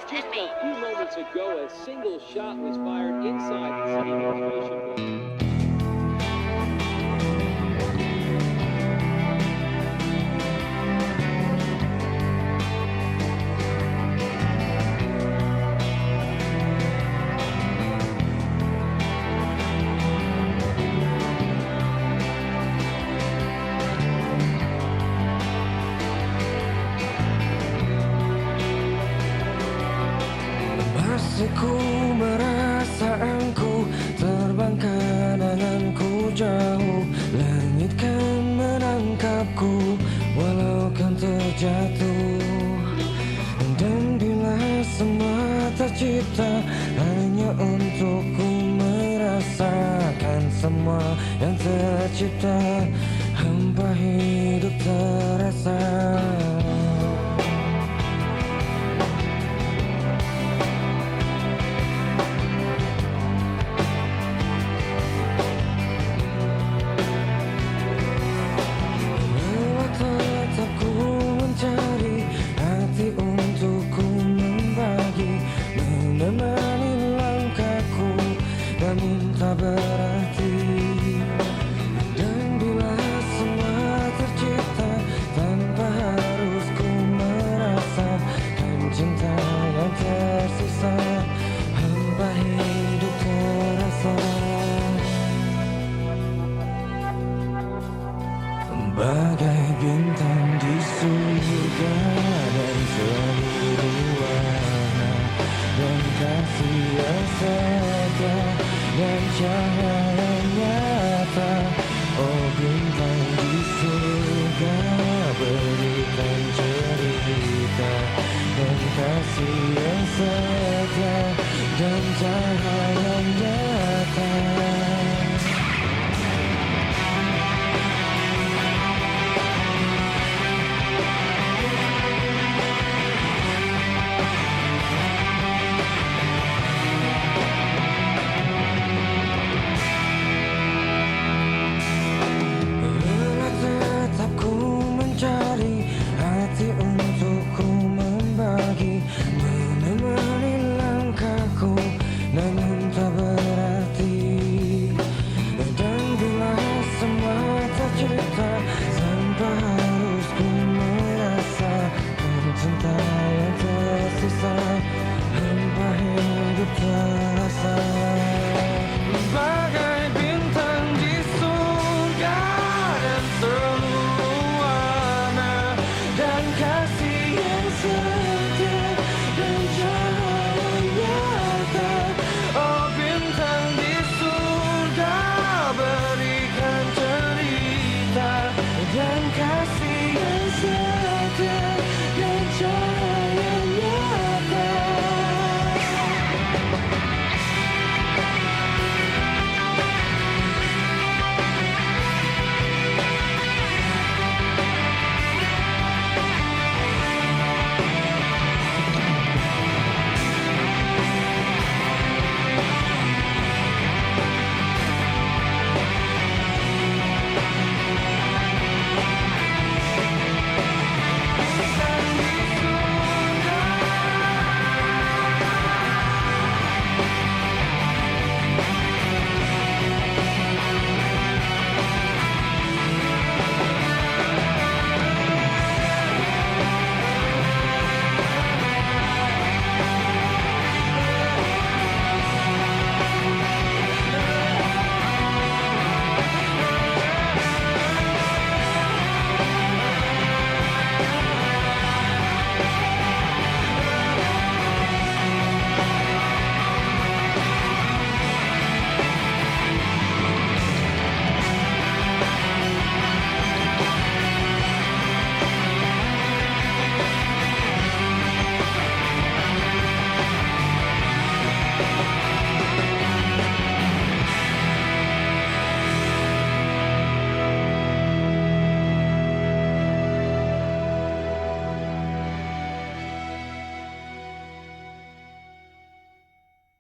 Just and a me. few moments ago, a single shot was fired inside the city administration building. Masih ku merasa engkau terbang kenanganku jauh. Langit kan menangkapku walau kan terjatuh. Dan bila semua tercipta hanya untukku merasakan semua yang tercipta, hampa hidup terasa. Mencari hati untukku membagi, menemani langkahku, namun tak berarti. Dan bila semua tercipta tanpa harus ku merasakan cinta yang tersisa, hampa hidup terasa. Bagai bintang di surga dan seluruh warna dan kasih yang setia dan cahaya nyata. Oh bintang di surga, berikan cerita dan kasih yang setia dan cahaya nyata.